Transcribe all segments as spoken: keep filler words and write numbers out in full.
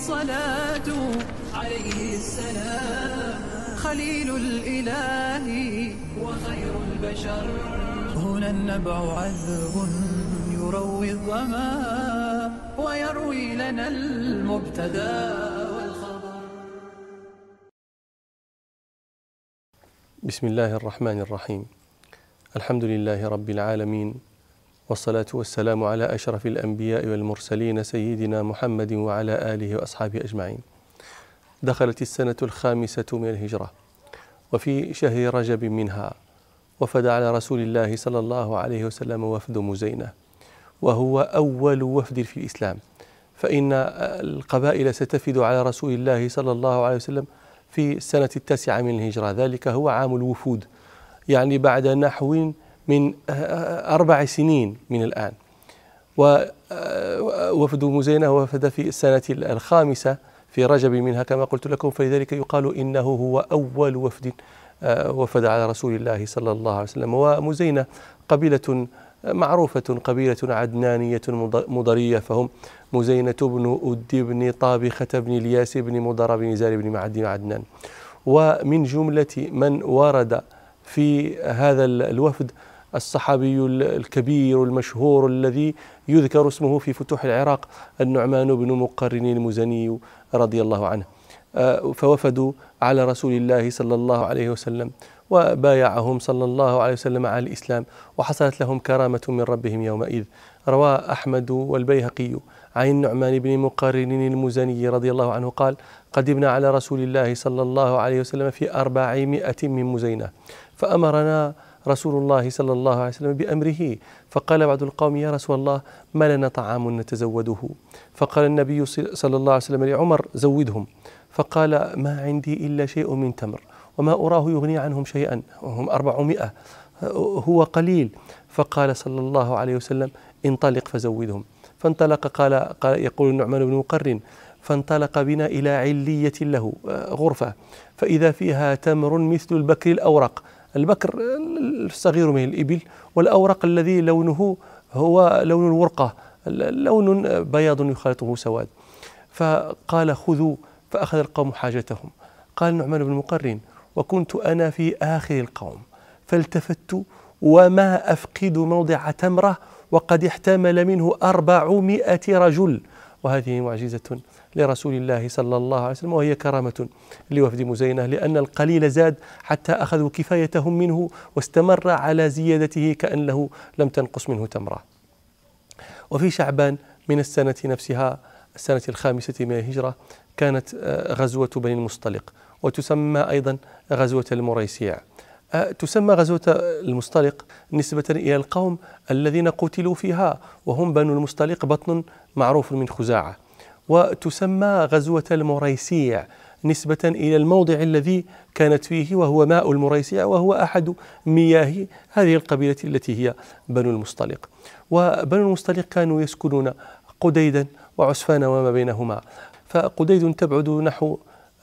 الصلاة عليه السلام، خليل الإله وخير البشر. هنا النبع عذب يروي الظما ويروي لنا المبتدى والخبر. بسم الله الرحمن الرحيم. الحمد لله رب العالمين، والصلاة والسلام على أشرف الأنبياء والمرسلين سيدنا محمد وعلى آله وأصحابه أجمعين. دخلت السنة الخامسة من الهجرة، وفي شهر رجب منها وفد على رسول الله صلى الله عليه وسلم وفد مزينة، وهو أول وفد في الإسلام، فإن القبائل ستفد على رسول الله صلى الله عليه وسلم في السنة التاسعة من الهجرة. ذلك هو عام الوفود، يعني بعد نحو من أربع سنين من الآن. ووفد مزينة وفد في السنة الخامسة في رجب منها كما قلت لكم، فلذلك يقال إنه هو أول وفد وفد على رسول الله صلى الله عليه وسلم. ومزينة قبيلة معروفة، قبيلة عدنانية مضرية، فهم مزينة بن أدي بن طابخة بن الياس بن مضر بن زار بن معد بن عدنان. ومن جملة من ورد في هذا الوفد الصحابي الكبير المشهور الذي يذكر اسمه في فتوح العراق، النعمان بن مقرن المزني رضي الله عنه. فوفدوا على رسول الله صلى الله عليه وسلم، وبايعهم صلى الله عليه وسلم على الإسلام، وحصلت لهم كرامة من ربهم يومئذ. روى أحمد والبيهقي عن النعمان بن مقرن المزني رضي الله عنه قال: قدمنا على رسول الله صلى الله عليه وسلم في أربعمائة من مزينة، فأمرنا رسول الله صلى الله عليه وسلم بأمره، فقال بعض القوم: يا رسول الله، ما لنا طعام نتزوده؟ فقال النبي صلى الله عليه وسلم لعمر: زودهم. فقال: ما عندي إلا شيء من تمر، وما أراه يغني عنهم شيئا، وهم أربعمائة، هو قليل. فقال صلى الله عليه وسلم: انطلق فزودهم. فانطلق، قال, قال يقول النعمان بن مقرن: فانطلق بنا إلى علية له، غرفة، فإذا فيها تمر مثل البكر الأورق. البكر الصغير من الإبل، والأورق الذي لونه هو لون الورقة، لون بياض يخالطه سواد. فقال: خذوا. فأخذ القوم حاجتهم. قال النعمان بن مقرن: وكنت أنا في آخر القوم، فالتفت وما أفقد موضع تمرة، وقد احتمل منه أربعمائة رجل. وهذه معجزة لرسول الله صلى الله عليه وسلم، وهي كرامة لوفد مزينة، لأن القليل زاد حتى أخذوا كفايتهم منه، واستمر على زيادته كأنه لم تنقص منه تمرة. وفي شعبان من السنة نفسها، السنة الخامسة من الهجرة، كانت غزوة بني المصطلق، وتسمى أيضا غزوة المريسيع. تسمى غزوة المصطلق نسبة إلى القوم الذين قتلوا فيها، وهم بنو المصطلق، بطن معروف من خزاعة. وتسمى غزوة المريسيع نسبة إلى الموضع الذي كانت فيه، وهو ماء المريسيع، وهو أحد مياه هذه القبيلة التي هي بنو المصطلق. وبنو المصطلق كانوا يسكنون قديدا وعسفان وما بينهما. فقديد تبعد نحو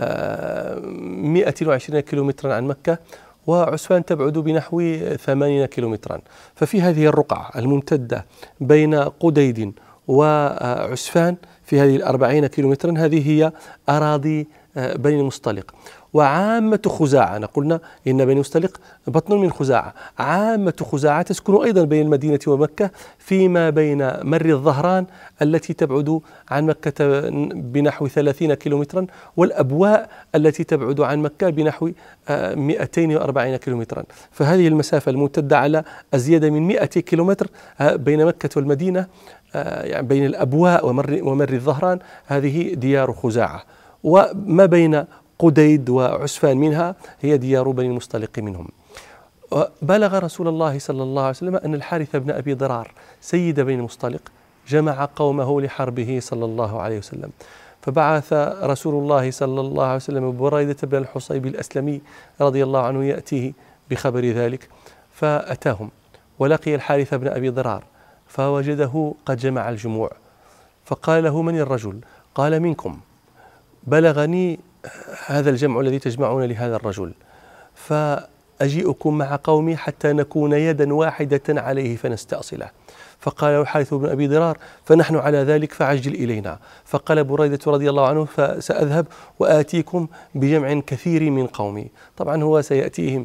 مئة وعشرين كيلومترا عن مكة، وعسفان تبعد بنحو ثمانين كيلومترا. ففي هذه الرقعة الممتدة بين قديد وعسفان، في هذه الأربعين كيلومترا، هذه هي أراضي بني المصطلق. وعامة خزاعة، قلنا إن بني المصطلق بطن من خزاعة، عامة خزاعة تسكن أيضا بين المدينة ومكة، فيما بين مر الظهران التي تبعد عن مكة بنحو ثلاثين كيلومترا، والأبواء التي تبعد عن مكة بنحو مئتين وأربعين كيلومترا. فهذه المسافة الممتدة على أزيد من مئة كيلومتر بين مكة والمدينة، يعني بين الأبواء ومر, ومر الظهران، هذه ديار خزاعة. وما بين قديد وعسفان منها هي ديار بني المصطلق منهم. بلغ رسول الله صلى الله عليه وسلم أن الحارث بن أبي ضرار سيد بني المصطلق جمع قومه لحربه صلى الله عليه وسلم، فبعث رسول الله صلى الله عليه وسلم بريدة بن الحصيب الأسلمي رضي الله عنه يأتيه بخبر ذلك، فأتاهم ولقي الحارث بن أبي ضرار فوجده قد جمع الجموع، فقال له: من الرجل؟ قال: منكم، بلغني هذا الجمع الذي تجمعون لهذا الرجل، فأجيئكم مع قومي حتى نكون يدا واحدة عليه فنستأصله. فقال له الحارث بن أبي ضرار: فنحن على ذلك فعجل إلينا. فقال بريدة رضي الله عنه: فسأذهب وآتيكم بجمع كثير من قومي. طبعا هو سيأتيهم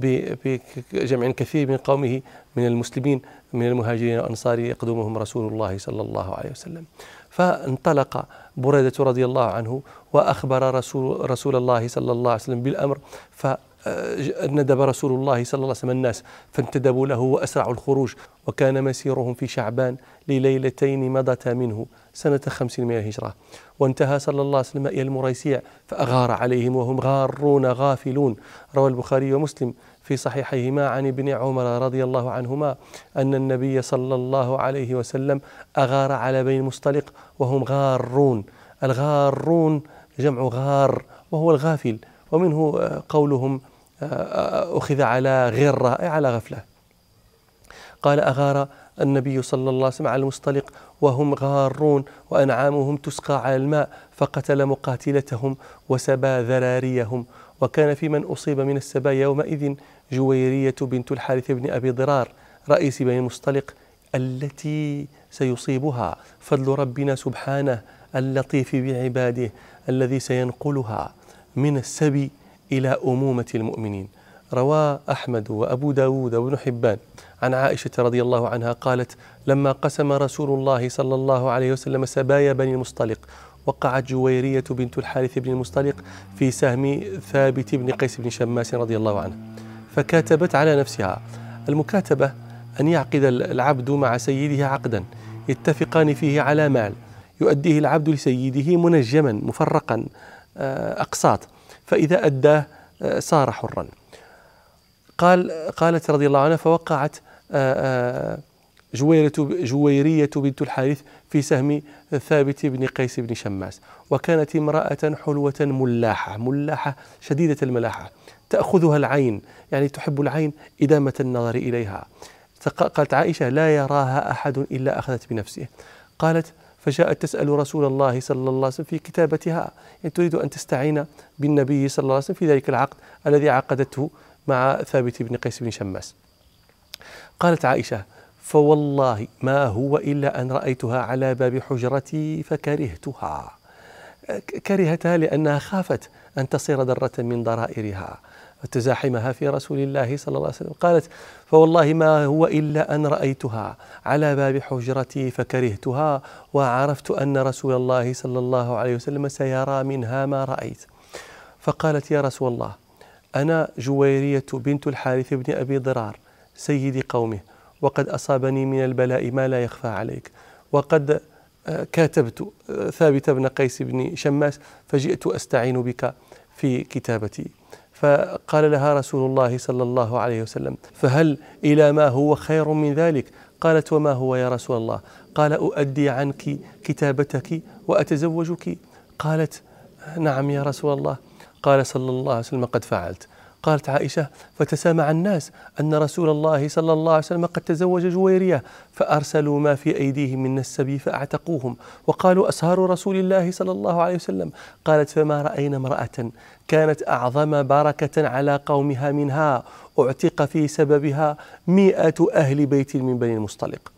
بجمع كثير من قومه من المسلمين من المهاجرين والأنصار يقدمهم رسول الله صلى الله عليه وسلم. فانطلق بريدة رضي الله عنه وأخبر رسول, رسول الله صلى الله عليه وسلم بالأمر، فندب رسول الله صلى الله عليه وسلم الناس فانتدبوا له وأسرعوا الخروج. وكان مسيرهم في شعبان لليلتين مضتا منه سنة خمس من الهجرة. وانتهى صلى الله عليه وسلم إلى المريسيع فأغار عليهم وهم غارون غافلون. روى البخاري ومسلم في صحيحيهما عن ابن عمر رضي الله عنهما أن النبي صلى الله عليه وسلم أغار على بني المصطلق وهم غارون. الغارون جمع غار وهو الغافل، ومنه قولهم أخذ على غرة أي على غفلة. قال: أغار النبي صلى الله عليه وسلم على المصطلق وهم غارون وأنعامهم تسقى على الماء، فقتل مقاتلتهم وسبى ذراريهم. وكان في من أصيب من السبايا يومئذ جويرية بنت الحارث بن أبي ضرار رئيس بني المصطلق التي سيصيبها فضل ربنا سبحانه اللطيف بعباده الذي سينقلها من السبي إلى أمومة المؤمنين. روى أحمد وأبو داود وابن حبان عن عائشة رضي الله عنها قالت: لما قسم رسول الله صلى الله عليه وسلم سبايا بني المصطلق وقعت جويرية بنت الحارث بن المصطلق في سهم ثابت بن قيس بن شماس رضي الله عنه، فكاتبت على نفسها. المكاتبة أن يعقد العبد مع سيده عقدا يتفقان فيه على مال يؤديه العبد لسيده منجما مفرقا أقساط، فإذا أداه صار حرا. قال قالت رضي الله عنها: فوقعت جويرية, جويرية بنت الحارث في سهم ثابت بن قيس بن شماس، وكانت امرأة حلوة ملاحة ملاحة شديدة الملاحة تأخذها العين، يعني تحب العين إدامة النظر إليها. قالت عائشة: لا يراها أحد إلا أخذت بنفسه. قالت: فجاءت تسأل رسول الله صلى الله عليه وسلم في كتابتها، يعني تريد أن تستعين بالنبي صلى الله عليه وسلم في ذلك العقد الذي عقدته مع ثابت بن قيس بن شماس. قالت عائشة: فوالله ما هو إلا أن رأيتها على باب حجرتي فكرهتها. كرهتها لأنها خافت أن تصير ذرة من ضرائرها وتزاحمها في رسول الله صلى الله عليه وسلم. قالت: فوالله ما هو إلا أن رأيتها على باب حجرتي فكرهتها، وعرفت أن رسول الله صلى الله عليه وسلم سيرى منها ما رأيت. فقالت: يا رسول الله، أنا جويرية بنت الحارث بن أبي ضرار سيد قومه، وقد أصابني من البلاء ما لا يخفى عليك، وقد كاتبت ثابت بن قيس بن شماس فجئت أستعين بك في كتابتي. فقال لها رسول الله صلى الله عليه وسلم: فهل إلى ما هو خير من ذلك؟ قالت: وما هو يا رسول الله؟ قال: أؤدي عنك كتابتك وأتزوجك. قالت: نعم يا رسول الله. قال صلى الله عليه وسلم: قد فعلت. قالت عائشة: فتسامع الناس أن رسول الله صلى الله عليه وسلم قد تزوج جويرية، فأرسلوا ما في أيديهم من السبي فأعتقوهم، وقالوا: أسهار رسول الله صلى الله عليه وسلم. قالت: فما رأينا امرأة كانت أعظم بركة على قومها منها، أعتق في سببها مئة أهل بيت من بني المصطلق.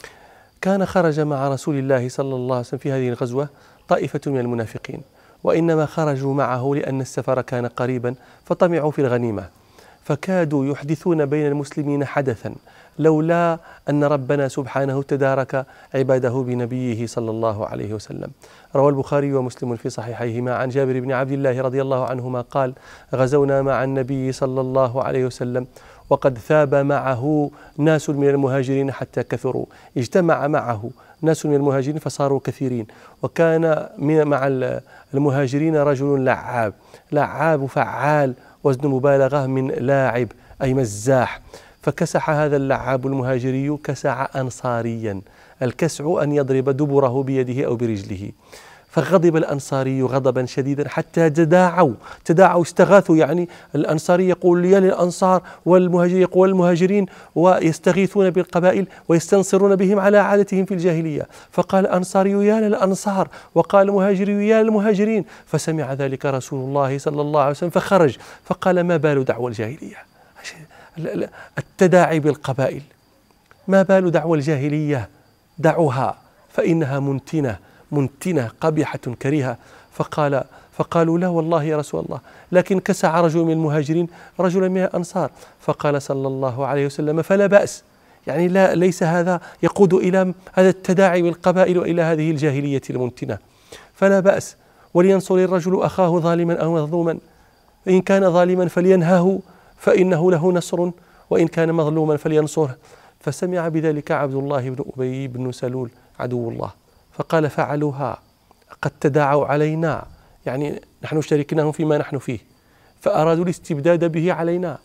كان خرج مع رسول الله صلى الله عليه وسلم في هذه الغزوة طائفة من المنافقين، وإنما خرجوا معه لأن السفر كان قريبا فطمعوا في الغنيمة، فكادوا يحدثون بين المسلمين حدثا لولا أن ربنا سبحانه تدارك عباده بنبيه صلى الله عليه وسلم. روى البخاري ومسلم في صحيحيهما عن جابر بن عبد الله رضي الله عنهما قال: غزونا مع النبي صلى الله عليه وسلم وقد ثاب معه ناس من المهاجرين حتى كثروا، اجتمع معه ناس من المهاجرين فصاروا كثيرين، وكان مع المهاجرين رجل لعاب، لعاب فعال وزن مبالغة من لاعب أي مزاح، فكسح هذا اللعاب المهاجري كسع أنصاريا، الكسع أن يضرب دبره بيده أو برجله، فغضب الأنصاري غضبا شديدا حتى تداعوا تداعوا استغاثوا، يعني الأنصاري يقول يا للأنصار والمهاجر يقول المهاجرين، ويستغيثون بالقبائل ويستنصرون بهم على عادتهم في الجاهلية. فقال الأنصاري يا للأنصار وقال المهاجري يا للمهاجرين، فسمع ذلك رسول الله صلى الله عليه وسلم فخرج فقال: ما بال دعوى الجاهلية؟ التداعي بالقبائل ما بال دعوى الجاهلية، دعوها فإنها منتنة منتنة قبيحة كريهة. فقال فقالوا لا والله يا رسول الله، لكن كسع رجل من المهاجرين رجلا من الأنصار، فقال صلى الله عليه وسلم فلا بأس، يعني لا ليس هذا يقود إلى هذا التداعي بالقبائل وإلى هذه الجاهلية المنتنة، فلا بأس، ولينصر الرجل أخاه ظالما أو مظلوما، إن كان ظالما فلينهه فإنه له نصر، وإن كان مظلوما فلينصره. فسمع بذلك عبد الله بن أبي بن سلول عدو الله، فقال فعلوها، قد تداعوا علينا، يعني نحن شاركناهم فيما نحن فيه فأرادوا الاستبداد به علينا،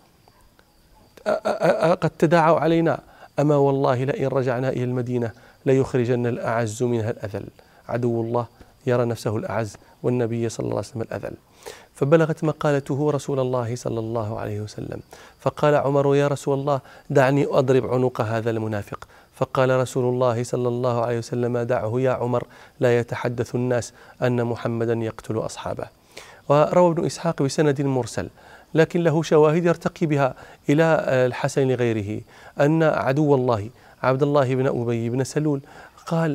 قد تداعوا علينا، أما والله لئن رجعنا إلى المدينة ليخرجن الأعز منها الأذل. عدو الله يرى نفسه الأعز والنبي صلى الله عليه وسلم الأذل. فبلغت مقالته رسول الله صلى الله عليه وسلم، فقال عمر يا رسول الله دعني أضرب عنق هذا المنافق. فقال رسول الله صلى الله عليه وسلم دعه يا عمر، لا يتحدث الناس أن محمدا يقتل أصحابه. وروى ابن إسحاق بسند مرسل لكن له شواهد يرتقي بها إلى الحسن لغيره أن عدو الله عبد الله بن أبي بن سلول قال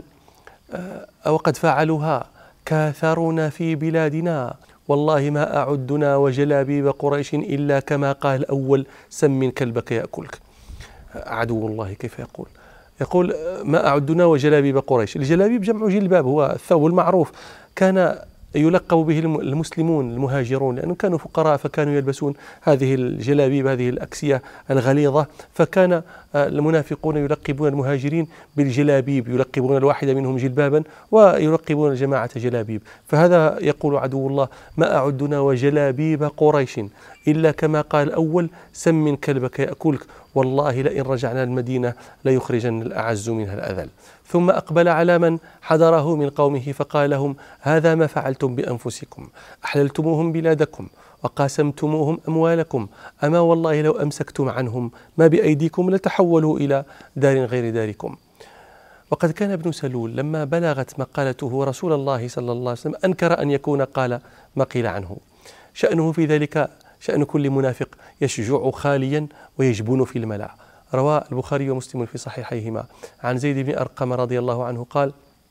وقد فعلوها كاثرنا في بلادنا، والله ما أعدنا وجلابيب قريش إلا كما قال الأول سم كلبك يأكلك. عدو الله كيف يقول؟ يقول ما أعدنا وجلابيب قريش. الجلابيب جمع جلباب، هو الثوب المعروف، كان يلقب به المسلمون المهاجرون لأنهم كانوا فقراء فكانوا يلبسون هذه الجلابيب هذه الأكسية الغليظة، فكان المنافقون يلقبون المهاجرين بالجلابيب، يلقبون الواحد منهم جلبابا ويلقبون الجماعة جلابيب. فهذا يقول عدو الله ما أعدنا وجلابيب قريش إلا كما قال الأول سم كلبك يأكلك، والله لئن رجعنا المدينة ليخرجن الأعز منها الأذل. ثم أقبل على من حضره من قومه فقال لهم هذا ما فعلتم بأنفسكم، أحللتموهم بلادكم وقاسمتموهم أموالكم، أما والله لو أمسكتم عنهم ما بأيديكم لتحولوا إلى دار غير داركم. وقد كان ابن سلول لما بلغت مقالته رسول الله صلى الله عليه وسلم أنكر أن يكون قال ما قيل عنه. شأنه في ذلك شأن كل منافق يشجع خاليا ويجبن في الملأ. روى البخاري ومسلم في صحيحيهما عن زيد بن أرقم رضي الله عنه قال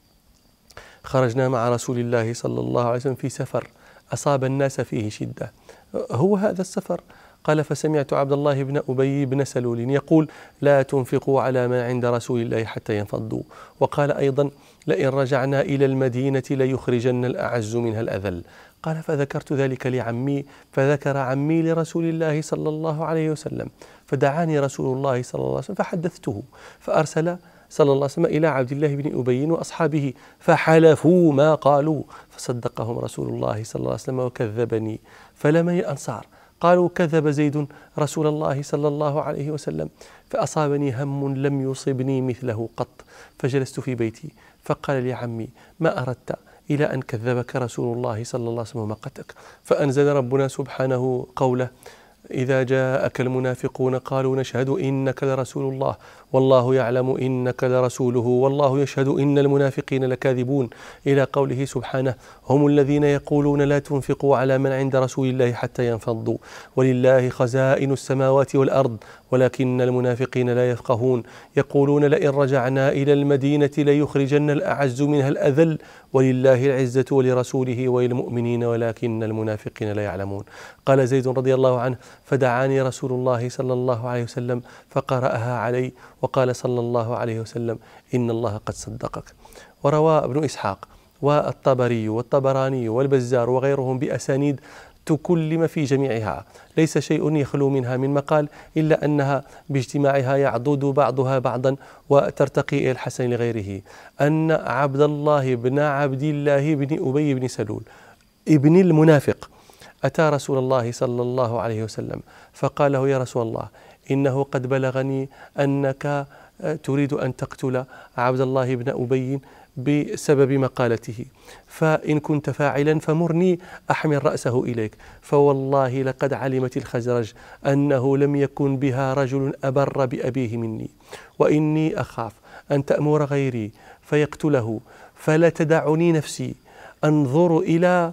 خرجنا مع رسول الله صلى الله عليه وسلم في سفر أصاب الناس فيه شدة. هو هذا السفر؟ قال فسمعت عبد الله بن أبي بن سلول يقول لا تنفقوا على من عند رسول الله حتى ينفضوا. وقال أيضا لئن رجعنا إلى المدينة ليخرجن الأعز منها الأذل. قال فذكرت ذلك لعمي فذكر عمي لرسول الله صلى الله عليه وسلم، فدعاني رسول الله صلى الله عليه وسلم فحدثته، فأرسل صلى الله عليه وسلم إلى عبد الله بن أبي وأصحابه فحلفوا ما قالوا، فصدقهم رسول الله صلى الله عليه وسلم وكذبني. فلمن الأنصار قالوا كذب زيد رسول الله صلى الله عليه وسلم، فأصابني هم لم يصبني مثله قط، فجلست في بيتي فقال لي عمي ما أردت إلى أن كذبك رسول الله صلى الله عليه وسلم ومقتك. فأنزل ربنا سبحانه قوله إذا جاءك المنافقون قالوا نشهد إنك لرسول الله والله يعلم إنك لرسوله والله يشهد إن المنافقين لكاذبون، إلى قوله سبحانه هم الذين يقولون لا تنفقوا على من عند رسول الله حتى ينفضوا ولله خزائن السماوات والأرض ولكن المنافقين لا يفقهون يقولون لئن رجعنا إلى المدينة ليخرجن الأعز منها الأذل ولله العزة ولرسوله وللمؤمنين ولكن المنافقين لا يعلمون. قال زيد رضي الله عنه فدعاني رسول الله صلى الله عليه وسلم فقرأها علي وقال صلى الله عليه وسلم إن الله قد صدقك. وروى ابن إسحاق والطبري والطبراني والبزار وغيرهم بأسانيد تكلم في جميعها، ليس شيء يخلو منها من مقال إلا أنها باجتماعها يعضد بعضها بعضا وترتقي إلى الحسن لغيره، أن عبد الله بن عبد الله بن أبي بن سلول ابن المنافق أتى رسول الله صلى الله عليه وسلم فقال له يا رسول الله إنه قد بلغني أنك تريد أن تقتل عبد الله بن أبي بسبب مقالته، فإن كنت فاعلا فمرني أحمل رأسه إليك، فوالله لقد علمت الخزرج أنه لم يكن بها رجل أبر بأبيه مني، وإني أخاف أن تأمر غيري فيقتله، فلا تدعني نفسي أنظر إلى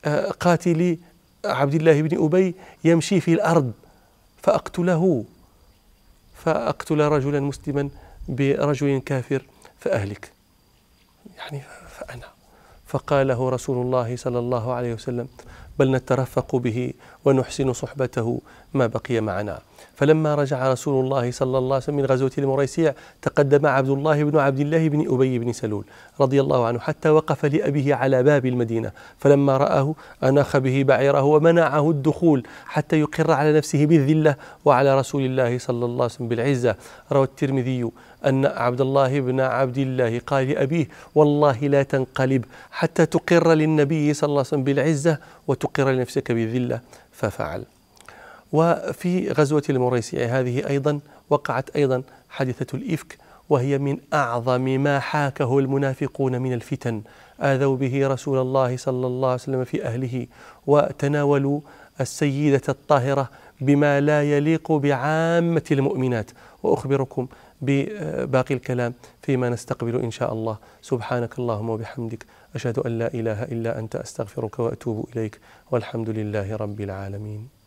قاتل عبد الله بن أبي يمشي في الأرض فأقتله فأقتل رجلا مسلما برجل كافر فأهلك، يعني فأنا فقال له رسول الله صلى الله عليه وسلم: بل نترفق به ونحسن صحبته ما بقي معنا. فلما رجع رسول الله صلى الله عليه وسلم من غزوة المريسيع تقدم عبد الله بن عبد الله بن أبي بن سلول رضي الله عنه حتى وقف لأبيه على باب المدينة، فلما رآه أناخ به بعيره ومنعه الدخول حتى يقر على نفسه بالذلة وعلى رسول الله صلى الله عليه وسلم بالعزة. روى الترمذي أن عبد الله بن عبد الله قال لأبيه: والله لا تنقلب حتى تقر للنبي صلى الله عليه وسلم بالعزة وتقر لنفسك بالذلة، ففعل. وفي غزوة المريسيع هذه أيضا وقعت أيضا حادثة الإفك، وهي من أعظم ما حاكه المنافقون من الفتن. آذوا به رسول الله صلى الله عليه وسلم في أهله، وتناولوا السيدة الطاهرة بما لا يليق بعامة المؤمنات. وأخبركم بباقي الكلام فيما نستقبل إن شاء الله. سبحانك اللهم وبحمدك، أشهد أن لا إله إلا أنت، أستغفرك وأتوب إليك، والحمد لله رب العالمين.